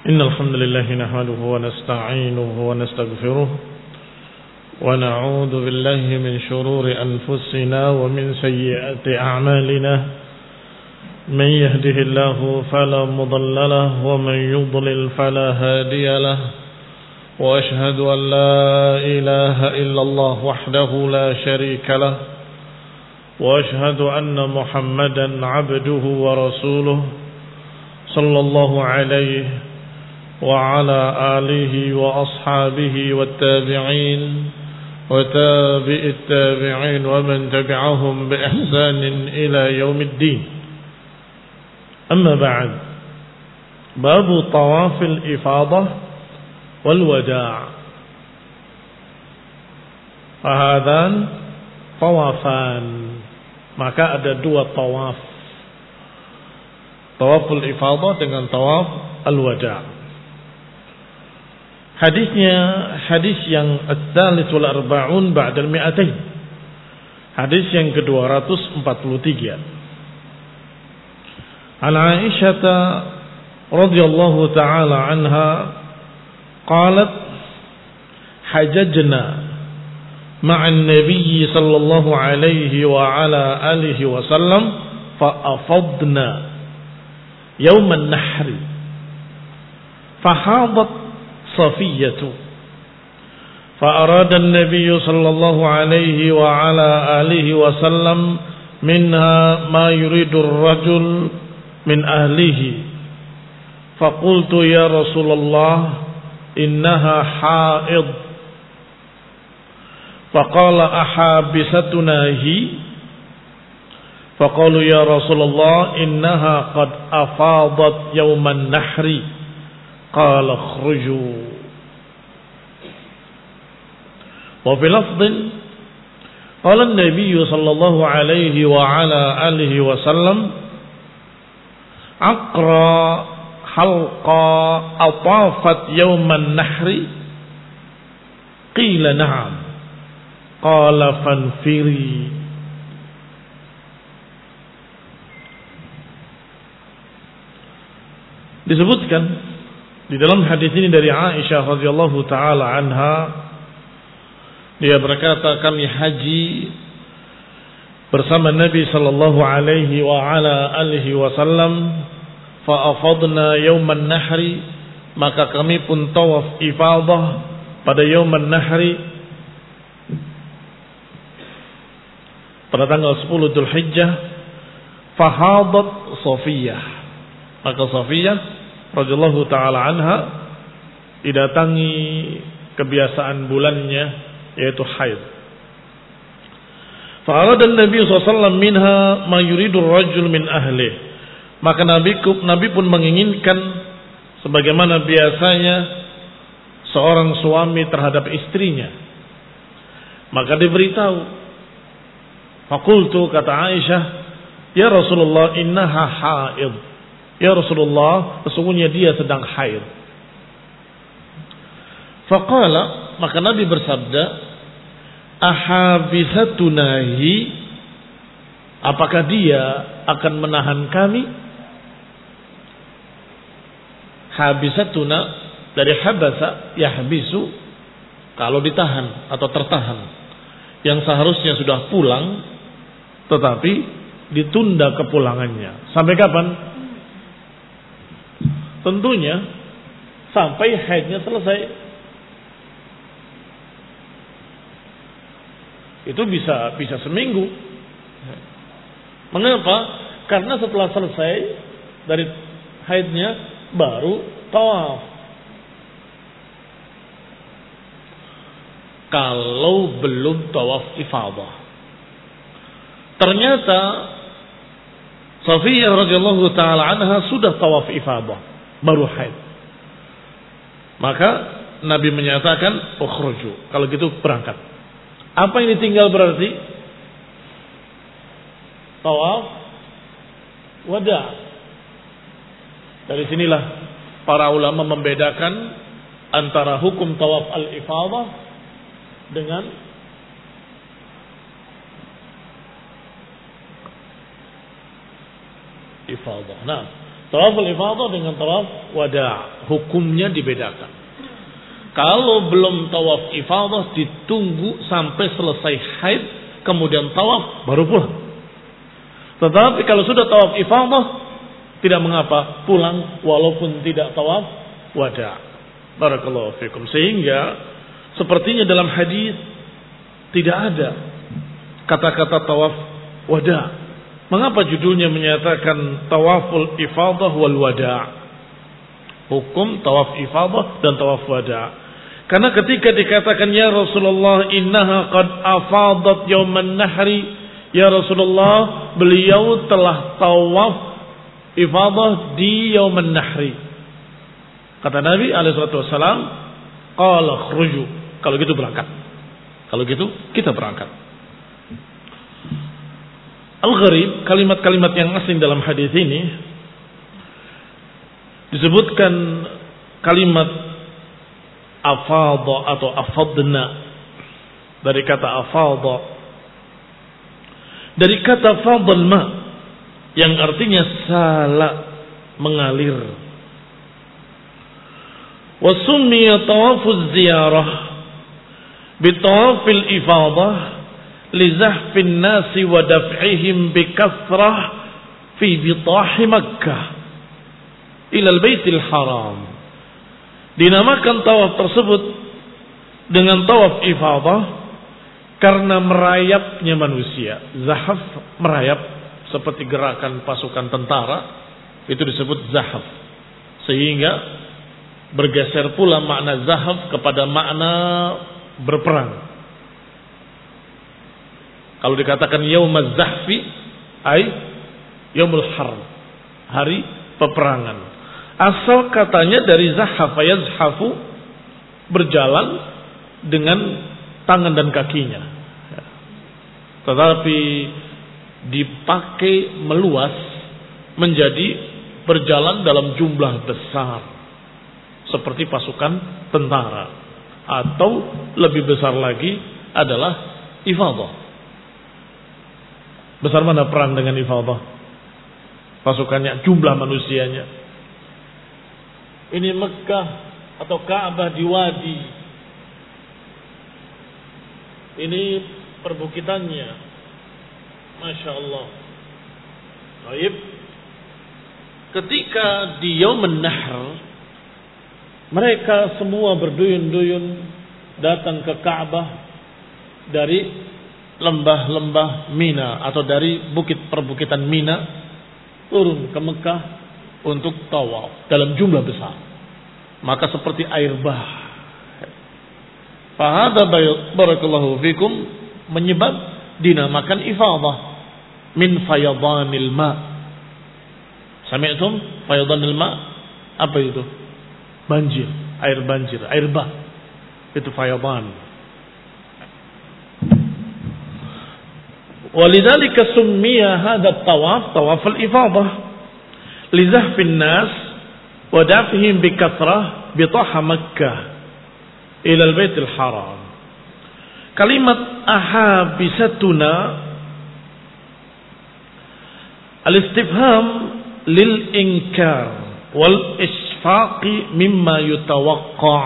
إن الحمد لله نحمده ونستعينه ونستغفره ونعوذ بالله من شرور أنفسنا ومن سيئات أعمالنا من يهده الله فلا مضل له ومن يضلل فلا هادي له وأشهد أن لا إله إلا الله وحده لا شريك له وأشهد أن محمدا عبده ورسوله صلى الله عليه وعلى آله وأصحابه والتابعين وتابع التابعين ومن تبعهم بإحسان إلى يوم الدين. أما بعد، باب طواف الإفاضة والوداع. Fahadhan tawafan, maka ada dua tawaf, tawaful ifadah dengan tawaf al-wada'. Hadisnya hadis yang ats-tsalits wal arba'un ba'da al-mi'atain, hadis yang ke-243. An Aisyah radhiyallahu ta'ala anha qalat hajajna ma'an nabiy sallallahu alaihi wa ala alihi wa sallam fa afadna yawm an-nahr fa hadat صفية فأراد النبي صلى الله عليه وعلى آله وسلم منها ما يريد الرجل من أهله فقلت يا رسول الله إنها حائض فقال أحابستنا هي فقالوا يا رسول الله إنها قد أفاضت يوم النحر قال اخرجوا. وفي لفظ قال النبي صلى الله عليه وعلى آله وسلم عقرى حلقى أطافت يوم النحر قيل نعم قال فانفري. Disebutkan di dalam hadis ini dari Aisyah radhiyallahu taala anha, dia berkata, kami haji bersama Nabi sallallahu alaihi wa ala alihi wasallam, fa afadna yauman nahri, maka kami pun tawaf ifadah pada yauman nahri pada tanggal 10 Dzulhijjah. Fahadat Safiyah, maka Safiyah radhiyallahu ta'ala anha didatangi kebiasaan bulannya, yaitu haid. Fa'arada Nabi SAW minha ma yuridur rajul min ahlih, maka Nabi pun menginginkan sebagaimana biasanya seorang suami terhadap istrinya. Maka diberitahu, faqultu, kata Aisyah, ya Rasulullah innaha haid, ya Rasulullah, sesungguhnya dia sedang haid. Faqala, maka Nabi bersabda, ahabisatunahi, apakah dia akan menahan kami? Habisatuna dari habasa yahbisu, kalau ditahan atau tertahan, yang seharusnya sudah pulang tetapi ditunda kepulangannya. Sampai kapan? Tentunya sampai haidnya selesai. Itu bisa seminggu. Mengapa? Karena setelah selesai dari haidnya baru tawaf. Kalau belum tawaf ifadah, ternyata Safiyah radhiyallahu taala anha sudah tawaf ifadah, baru haid. Maka Nabi menyatakan ukhruju, kalau gitu berangkat. Apa yang ditinggal berarti? Tawaf wada'. Dari sinilah para ulama membedakan antara hukum tawaf al-ifadah dengan ifadah. Nah, Tawaful ifadah dengan tawaf wada' hukumnya dibedakan. Kalau belum tawaf ifadah ditunggu sampai selesai haid, kemudian tawaf baru pulang. Tetapi kalau sudah tawaf ifadah tidak mengapa pulang walaupun tidak tawaf wada'. Barakallahu fikum. Sehingga sepertinya dalam hadis tidak ada kata-kata tawaf wada'. Mengapa judulnya menyatakan tawaful ifadah wal wada'? Hukum tawaf ifadah dan tawaf wada'. Karena ketika dikatakan ya Rasulullah innaha qad afadat yauman nahri, ya Rasulullah beliau telah tawaf ifadah di yauman nahri. Kata Nabi alaihi wasallam, qala khruju. Kalau gitu berangkat. Kalau gitu kita berangkat. Al-gharib, kalimat-kalimat yang asing dalam hadis ini disebutkan kalimat afadha atau afadna dari kata afadha, dari kata fadal ma yang artinya sala, mengalir. Wa summiya tawafuz ziyarah bi tawafil ifadah li zahfin nasi wa daf'ihim bi kathrah fi bitahi Makkah ila al-Baitil Haram. Dinamakan tawaf tersebut dengan tawaf ifadah karena merayapnya manusia. Zahaf, merayap seperti gerakan pasukan tentara, itu disebut zahaf. Sehingga bergeser pula makna zahaf kepada makna berperang. Kalau dikatakan yaumaz zahfi ay yaumul harb, hari peperangan. Asal katanya dari zahafa yazhafu, berjalan dengan tangan dan kakinya. Tetapi dipakai meluas menjadi berjalan dalam jumlah besar seperti pasukan tentara, atau lebih besar lagi adalah ifadah. Besar mana perang dengan ifadah? Pasukannya, jumlah manusianya. Ini Mekah atau Ka'bah di wadi. Ini perbukitannya. Masya Allah. Baik. Ketika di Yaumun Nahr, mereka semua berduyun-duyun datang ke Ka'bah dari lembah-lembah Mina atau dari bukit perbukitan Mina, turun ke Mekah untuk tawaf dalam jumlah besar. Maka seperti air bah. Fahada barakallahu fikum menyebab dinamakan ifadah min fayadanil ma. Sami'tum fayadanil ma? Apa itu? Banjir, air banjir, air bah. Itu fayadan. Walidzalika summiya hadha tawaf tawaf al-ifadah li zahfin nas wa daf'ihim bi kathrah bi taha Makkah ila al-Baitil Haram. Kalimat ahabisatuna al-istifham lil inkar wal isfaqi mimma yutawaqqa'.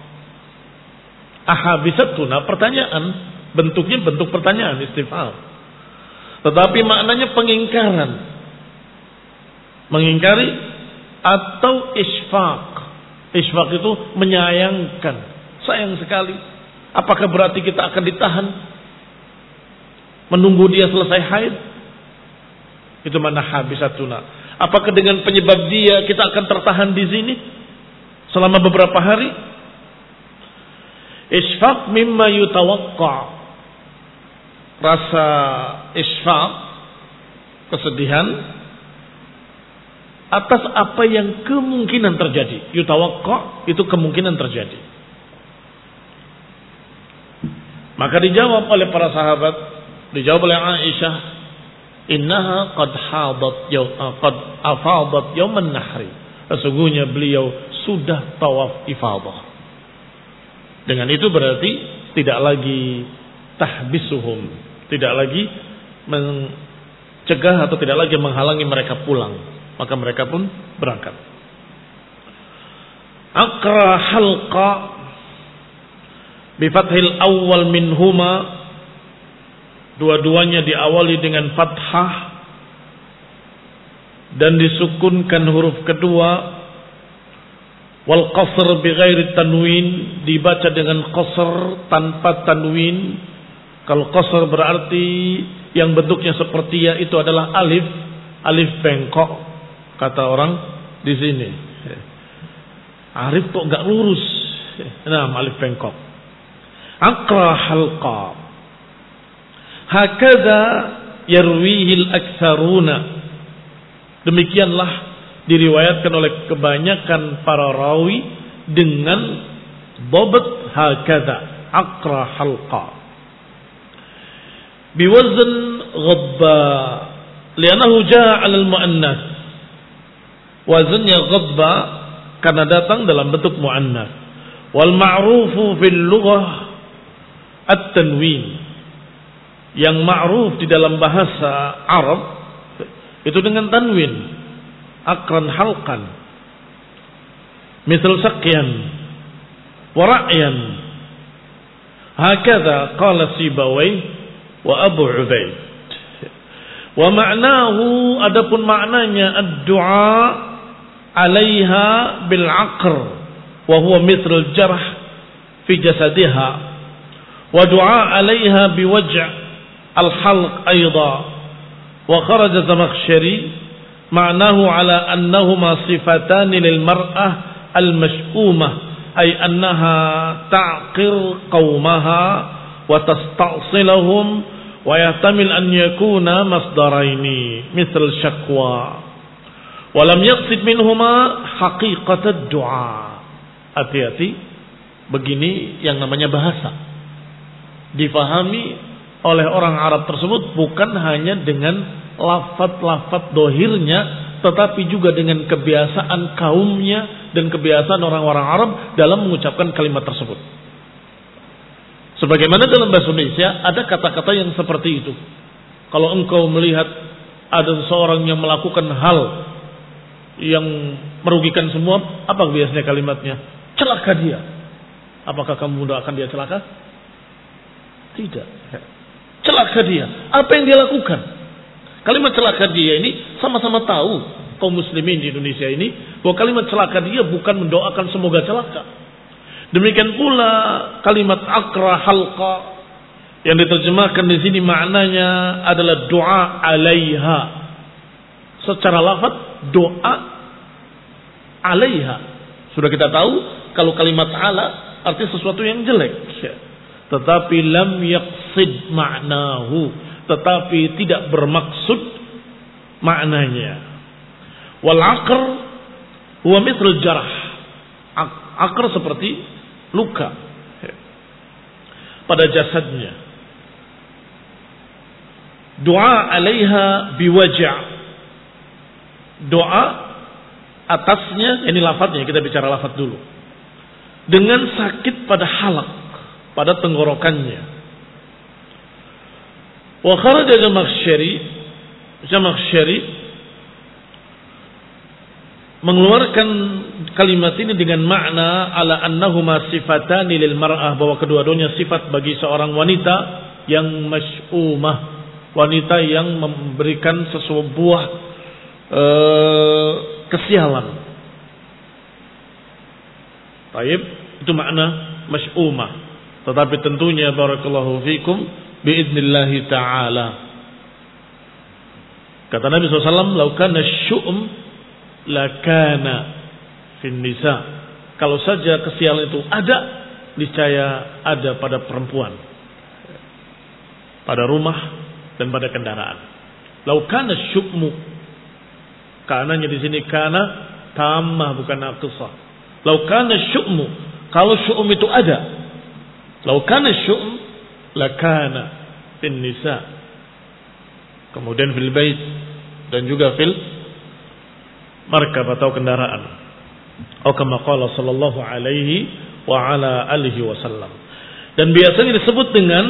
Ahabisatuna pertanyaan, bentuknya bentuk pertanyaan istifham. Tetapi maknanya pengingkaran. Mengingkari atau isfaq. Isfaq itu menyayangkan. Sayang sekali. Apakah berarti kita akan ditahan? Menunggu dia selesai haid? Itu mana habisatuna. Apakah dengan penyebab dia kita akan tertahan di sini selama beberapa hari? Isfaq mimma yutawaqqa'. Rasa isfaq, kesedihan atas apa yang kemungkinan terjadi. Yutawaqqa' itu kemungkinan terjadi. Maka dijawab oleh para sahabat, dijawab oleh Aisyah, innaha qad afadat yauman nahri. Sesungguhnya beliau sudah tawaf ifadah. Dengan itu berarti tidak lagi tahbisuhum, tidak lagi mencegah atau tidak lagi menghalangi mereka pulang. maka mereka pun berangkat. Aqra halqa bi fathil awal minhuma, dua-duanya diawali dengan fathah dan disukunkan huruf kedua, wal qasr bi ghairi tanwin, dibaca dengan qasr tanpa tanwin. Kalau qasr berarti yang bentuknya seperti ya, itu adalah alif bengkok kata orang di sini. Alif kok enggak lurus. Nah, alif bengkok. Aqra halqa. Hakadha yarwihi al-aktsaruna. Demikianlah diriwayatkan oleh kebanyakan para rawi dengan dhabt hakadha, aqra halqa. Biwazn ghabba, li'annahu jaa 'ala al-mu'annas. Wazannya ghabba karena datang dalam bentuk mu'annas. Wal ma'rufu fil lughah at-tanwin. Yang ma'ruf di dalam bahasa Arab itu dengan tanwin. Aqran halqan. Misal sakyan wa ra'yan. Hakadha qala Sibawayh wa Abu Ubaid. Wa ma'nahu, adapun maknanya, ad-du'a 'alaiha bil 'aqr wa huwa mithl al-jarh fi jasadiha, wa du'a 'alaiha bi waj' al-halq aidan. Wa kharaja Zamakhsyari ma'nahu 'ala annahuma sifatan lil mar'ah al-mash'umah, ay annaha ta'qir qaumaha wa tasta'silahum, wa yahtamil an yakuna masdaraini misal syakwa, wa lam yaqsid minhuma haqiqatad du'a. Hati-hati, begini yang namanya bahasa difahami oleh orang Arab tersebut bukan hanya dengan lafaz-lafaz dohirnya, tetapi juga dengan kebiasaan kaumnya dan kebiasaan orang-orang Arab dalam mengucapkan kalimat tersebut. Sebagaimana dalam bahasa Indonesia ada kata-kata yang seperti itu. Kalau engkau melihat ada seseorang yang melakukan hal yang merugikan semua, apa biasanya kalimatnya? Celaka dia. Apakah kamu mendoakan dia celaka? Tidak. Celaka dia. Apa yang dia lakukan? Kalimat celaka dia ini sama-sama tahu kaum muslimin di Indonesia ini bahwa kalimat celaka dia bukan mendoakan semoga celaka. Demikian pula kalimat aqra halqa yang diterjemahkan di sini maknanya adalah doa 'alaiha. Secara lafaz doa 'alaiha. Sudah kita tahu kalau kalimat 'ala artinya sesuatu yang jelek. Tetapi lam yaqsid ma'nahu, tetapi tidak bermaksud maknanya. Wal aqr huwa mithl jarh. Aqr seperti luka pada jasadnya. Doa 'alaiha biwaja'. Doa atasnya, ini lafadznya, kita bicara lafadz dulu. Dengan sakit pada halak, pada tenggorokannya. Wa kharaja Zamakhsyari mengeluarkan kalimat ini dengan makna ala annahuma sifatani lil mar'ah, bahwa kedua-duanya sifat bagi seorang wanita yang masy'umah, wanita yang memberikan sebuah kesialan. Baik, itu makna masy'umah. Tetapi tentunya barakallahu fikum biidznillah taala. Kata Nabi SAW, "Lau kana syu'um lakana fin nisa." Kalau saja kesialan itu ada, niscaya ada pada perempuan, pada rumah dan pada kendaraan. Lau kana syu'mu, kananya di sini kana tamah bukan naqsah. Lau kana syu'mu, kalau syu'um itu ada, lau kana syu'm lakana fin nisa. Kemudian fil bait dan juga fil markab atau kendaraan. Atau kama qala sallallahu alaihi wa ala alihi wasallam. Dan biasanya disebut dengan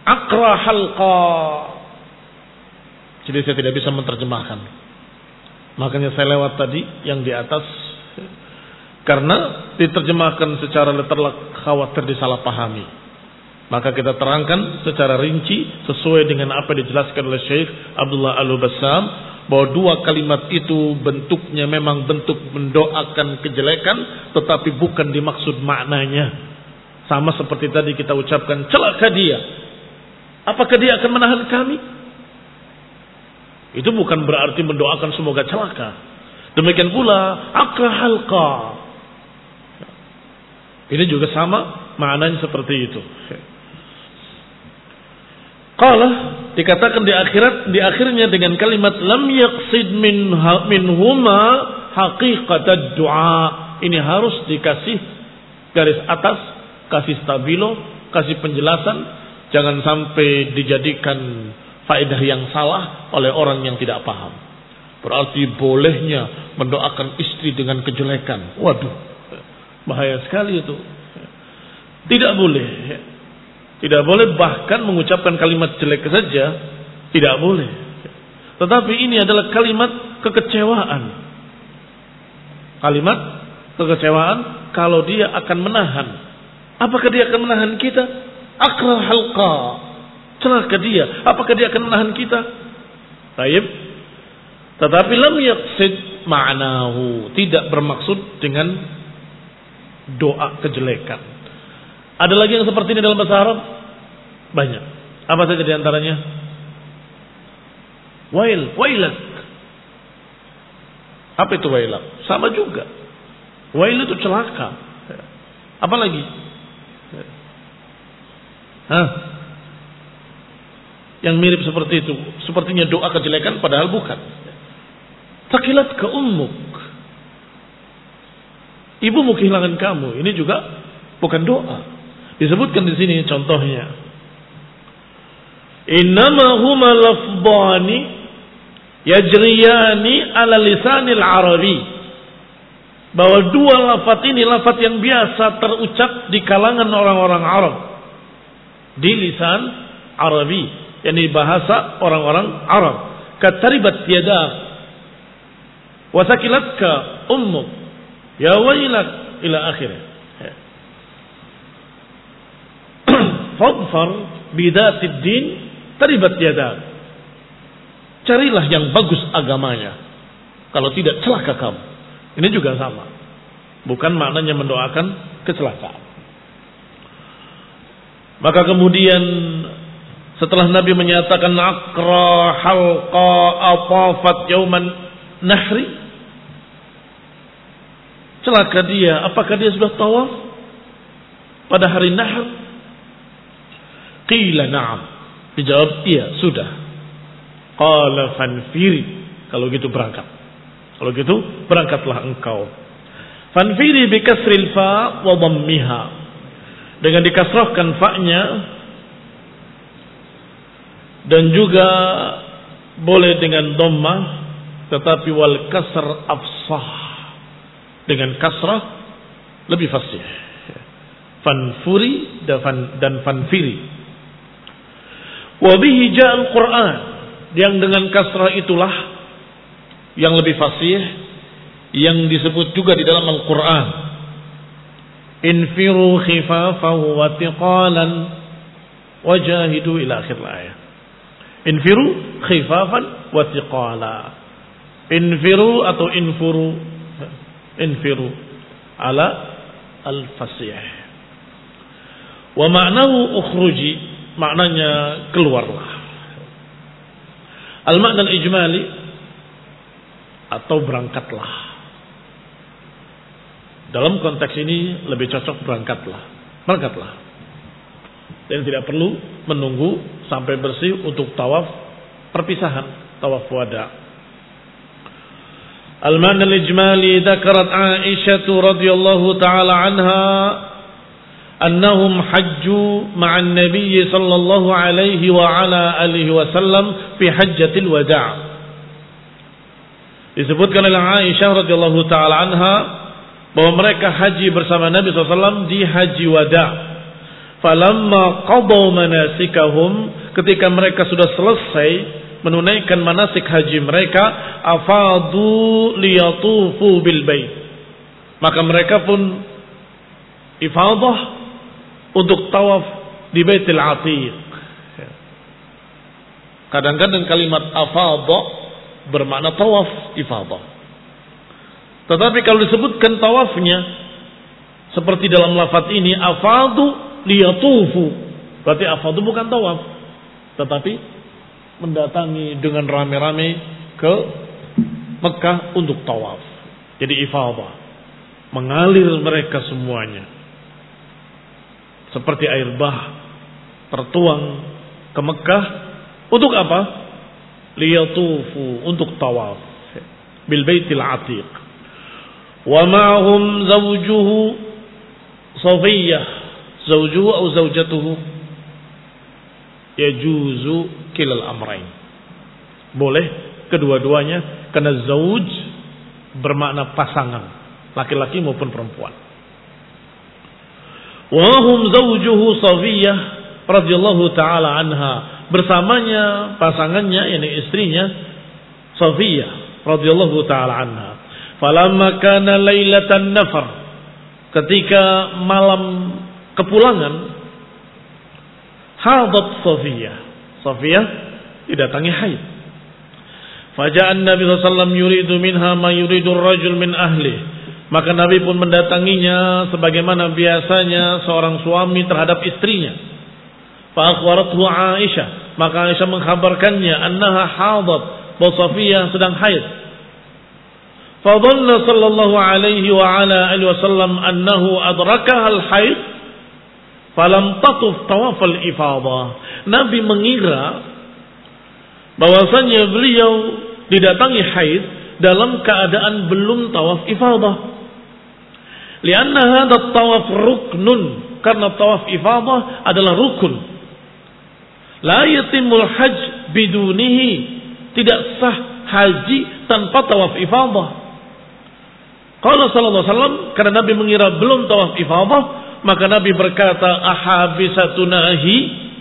aqra halqa. Jadi saya tidak bisa menerjemahkan. Makanya saya lewat tadi yang di atas, karena diterjemahkan secara letterlek khawatir disalahpahami. Maka kita terangkan secara rinci sesuai dengan apa yang dijelaskan oleh Syekh Abdullah Al-Bassam, bahwa dua kalimat itu bentuknya memang bentuk mendoakan kejelekan, tetapi bukan dimaksud maknanya. Sama seperti tadi kita ucapkan, celaka dia. Apakah dia akan menahan kami? Itu bukan berarti mendoakan semoga celaka. Demikian pula akra halqa. Ini juga sama maknanya seperti itu. Qala, dikatakan di akhirnya dengan kalimat lam yaqsid minhuma haqiqatad du'a. Ini harus dikasih garis atas, kasih stabilo, kasih penjelasan, jangan sampai dijadikan faedah yang salah oleh orang yang tidak paham. Berarti bolehnya mendoakan istri dengan kejelekan. Waduh, bahaya sekali itu. Tidak boleh. Tidak boleh, bahkan mengucapkan kalimat jelek saja tidak boleh. Tetapi ini adalah kalimat kekecewaan. Kalimat kekecewaan kalau dia akan menahan. Apakah dia akan menahan kita? Akra halqa. Celaka dia. Apakah dia akan menahan kita? Baik. Tetapi lam yaqsid ma'nahu. Tidak bermaksud dengan doa kejelekan. Ada lagi yang seperti ini dalam bahasa Arab? Banyak. Apa saja di antaranya? Wailak. Apa itu wailak? Sama juga. Wail itu celaka. Apa lagi? Yang mirip seperti itu. Sepertinya doa kejelekan padahal bukan. Takilat ke ummuk. Ibumu kehilangan kamu. Ini juga bukan doa. Disebutkan di sini contohnya. Innama huma lafdhani yajriyani ala lisanil arabi. Bahwa dua lafaz ini lafaz yang biasa terucap di kalangan orang-orang Arab. Di lisan Arabi, yakni bahasa orang-orang Arab. Kataribat yadak wa sakilatka ummuk ya wailak ila akhirnya. Fadfar bidatid din taribat yadak. Carilah yang bagus agamanya. Kalau tidak celaka kamu. Ini juga sama. Bukan maknanya mendoakan kecelakaan. Maka kemudian setelah Nabi menyatakan akra halqa atafat yauman nahri, celaka dia. Apakah dia sudah tawaf pada hari Nahr? Qila na'am. Dijawab iya, sudah. Qala fanfiri. Kalau gitu berangkat. Kalau gitu berangkatlah engkau. Fanfiri bi kasril fa wa dhammiha. Dengan dikasrahkan fa-nya dan juga boleh dengan dhammah, tetapi wal kasr afsah. Dengan kasrah lebih fasih. Fanfuri dan fanfiri. Wa bihi ja'al Qur'an, yang dengan kasrah itulah yang lebih fasih, yang disebut juga di dalam Al-Qur'an. Infiru khifafan wa thiqalan wajahidu ila akhir ayat. Infiru khifafan wa thiqala. Infiru atau infuru. Infiru ala al-fasih. Wa ma'nahu ukhruji, maknanya keluarlah. Al-makna al-ijmali atau berangkatlah. Dalam konteks ini lebih cocok berangkatlah. Berangkatlah. Dan tidak perlu menunggu sampai bersih untuk tawaf perpisahan, tawaf wada. Al-makna al-ijmali dzakarat Aisyah radhiyallahu taala anha أنهم حجوا مع النبي صلى الله عليه وعلى آله وسلم في حجة الوداع. Disebutkan oleh Aisyah radhiyallahu taala anha bahwa mereka haji bersama Nabi SAW di haji wada. Falamma qadaw manasikahum, ketika mereka sudah selesai menunaikan manasik haji mereka, afadu liyatufu bil bait. Maka mereka pun ifadah untuk tawaf di Baitul Atiq. Kadang-kadang kalimat afada bermakna tawaf ifadah. Tetapi kalau disebutkan tawafnya seperti dalam lafaz ini, afadu liyatufu, berarti afadu bukan tawaf, tetapi mendatangi dengan rame-rame ke Mekah untuk tawaf. Jadi ifadah, mengalir mereka semuanya seperti air bah tertuang ke Mekah. Untuk apa? Liyatufu, untuk tawaf bil Baitil Atiq. Wa ma'hum zawjuhu Safiyyah, zawjuhu atau zawjatuhu, yajuzu kilal amrain. Boleh kedua-duanya, karena zauj bermakna pasangan, laki-laki maupun perempuan. Wa hum zawjuhu Safiyyah radhiyallahu taala anha, bersamanya pasangannya, yakni istrinya Safiyyah radhiyallahu taala anha. Falamma kana lailatan nafar, ketika malam kepulangan, hadat Safiyyah didatangi haid. Faja'an Nabi sallallahu alaihi wasallam yuridu minha ma yuridu ar-rajul min ahli. Maka Nabi pun mendatanginya sebagaimana biasanya seorang suami terhadap istrinya. Fa akhbarathu Aisyah, maka Aisyah mengkhabarkannya annaha hadat, bahwa Safiyyah sedang haid. Fa dhanna sallallahu alaihi wa ala alihi wasallam annahu adrakaha al-haid falam tatuf tawaf al-ifadah. Nabi mengira bahwasanya beliau didatangi haid dalam keadaan belum tawaf ifadah. Lianna hadha tawaf ruknun, karena tawaf ifadah adalah rukun. La yatimul hajj bidunihi, tidak sah haji tanpa tawaf ifadah. Qala sallallahu alaihi wasallam, karena Nabi mengira belum tawaf ifadah, maka Nabi berkata, ahabisatunahi,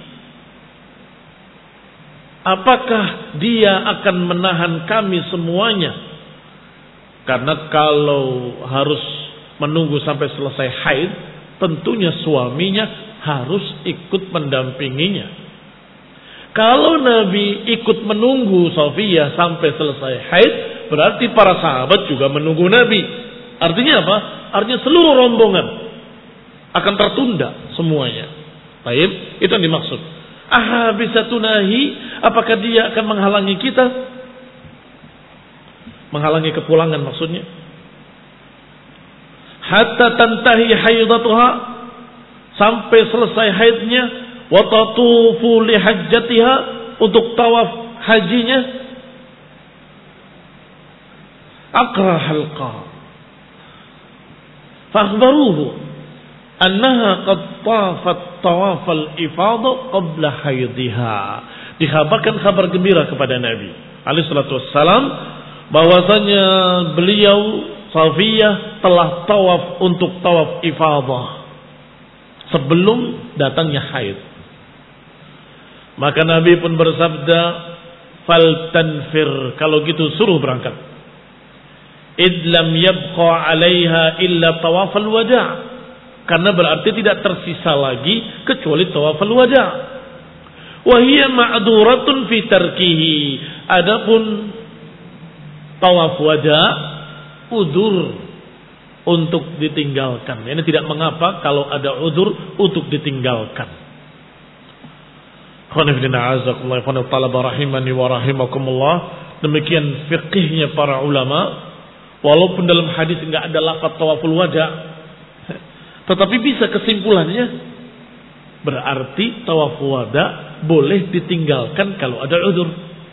apakah dia akan menahan kami semuanya? Karena kalau harus menunggu sampai selesai haid, tentunya suaminya harus ikut mendampinginya. Kalau Nabi ikut menunggu Safiyyah sampai selesai haid, berarti para sahabat juga menunggu Nabi. Artinya apa? Artinya seluruh rombongan akan tertunda semuanya. Baik, itu yang dimaksud. Ahabisatunahi, apakah dia akan menghalangi kita? Menghalangi kepulangan maksudnya. Hatta tantahi haidatuha, sampai selesai haidnya, wa tatufu li hajjatiha, untuk tawaf hajinya. Aqra halqa fakhbaruhu annaha qad tafat tawaf al-ifadah qabla haidha. Dikhabarkan kabar gembira kepada Nabi alaihi salatu wassalam bahwasanya beliau Safiyyah telah tawaf untuk tawaf ifadah sebelum datangnya haid. Maka Nabi pun bersabda, fal tanfir, kalau gitu suruh berangkat. Id lam yabqa 'alaiha illa tawaf al-wada', karena berarti tidak tersisa lagi kecuali tawaf al-wada'. Wa hiya ma'duratun fi tarkihi, adapun tawaf wada' udzur untuk ditinggalkan. Ini tidak mengapa kalau ada udzur untuk ditinggalkan. Demikian fiqihnya para ulama. Walaupun dalam hadis enggak ada lafaz tawaful wada', tetapi bisa kesimpulannya berarti tawaf wada' boleh ditinggalkan kalau ada udzur.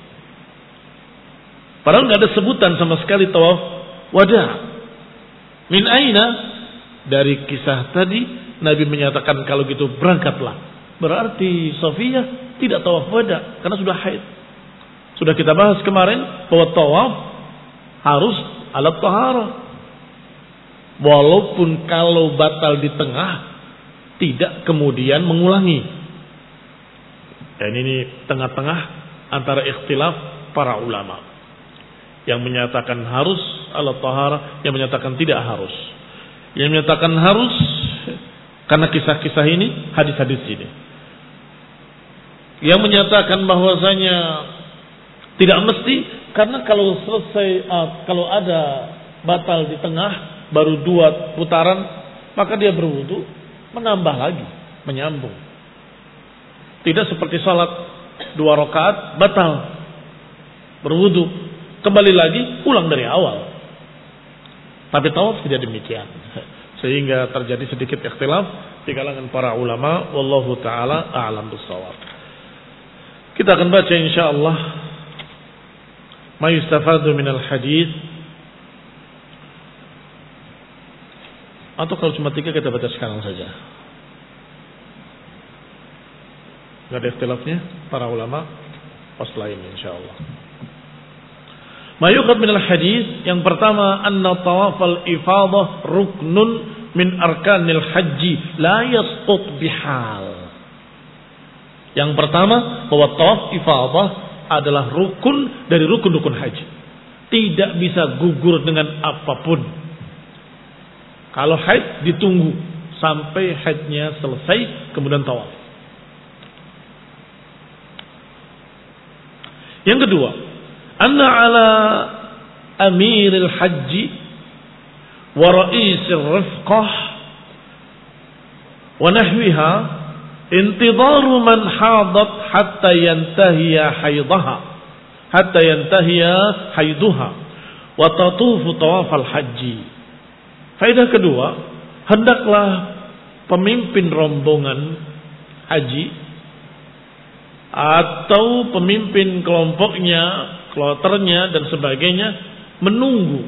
Padahal enggak ada sebutan sama sekali tawaf wada'. Min aina? Dari kisah tadi Nabi menyatakan kalau gitu berangkatlah. Berarti Safiyyah tidak tawaf wada' karena sudah haid. Sudah kita bahas kemarin bahwa tawaf harus alat taharah. Walaupun kalau batal di tengah, tidak kemudian mengulangi. Dan ini tengah-tengah antara ikhtilaf para ulama. Yang menyatakan harus ala taharah, yang menyatakan tidak harus. Yang menyatakan harus karena kisah-kisah ini, hadis-hadis ini. Yang menyatakan bahwasanya tidak mesti karena kalau selesai kalau ada batal di tengah baru 2 putaran maka dia berwudu menambah lagi, menyambung. Tidak seperti salat 2 rakaat batal, berwudu kembali lagi ulang dari awal. Tapi tawaf tidak demikian. Sehingga terjadi sedikit ikhtilaf di kalangan para ulama. Wallahu taala a'lam bissawab. Kita akan baca insyaallah ma yustafadu minal hadis. Atau kalau cuma 3 kita baca sekarang saja. Enggak ada ikhtilafnya para ulama pas lain insyaallah. Ma yuqad minal hadis, yang pertama anna tawafal ifadah ruknun min arkanil haji la yasqut bihal. Yang pertama bahwa tawaf ifadah adalah rukun dari rukun-rukun haji. Tidak bisa gugur dengan apapun. Kalau haid ditunggu sampai haidnya selesai kemudian tawaf. Yang kedua, anna ala amiril haji wa ra'isir rifqah wa nahwiha intidaru man hadat hatta yantahiya haiduha wa tatufu tawafal haji. Faedah kedua, hendaklah pemimpin rombongan haji atau pemimpin kelompoknya, kloternya dan sebagainya menunggu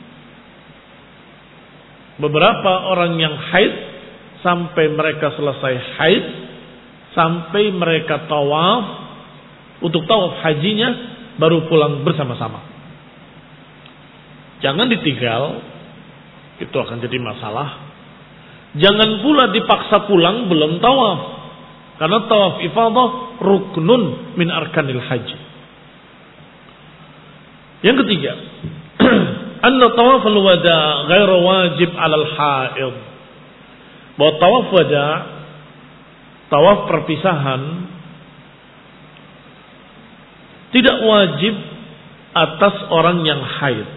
beberapa orang yang haid sampai mereka selesai haid, sampai mereka tawaf untuk tawaf hajinya baru pulang bersama-sama. Jangan ditinggal, itu akan jadi masalah. Jangan pula dipaksa pulang belum tawaf, karena tawaf ifadah ruknun min arkanil haji. Yang ketiga, anna tawaf al-wada ghair wajib 'alal haid. Bahwa tawaf wada, tawaf perpisahan tidak wajib atas orang yang haid.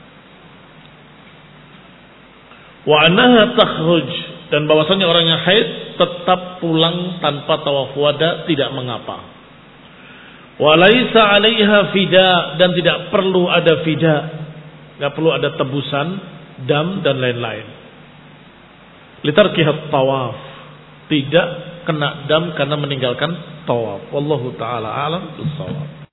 Wa annaha takhruj, dan bahwasanya orang yang haid tetap pulang tanpa tawaf wada tidak mengapa. Wa laisa 'alaiha fida, dan tidak perlu ada fida, enggak perlu ada tebusan dam dan lain-lain. Litarkihat tawaf, tidak kena dam karena meninggalkan tawaf. Wallahu taala alam bissawab.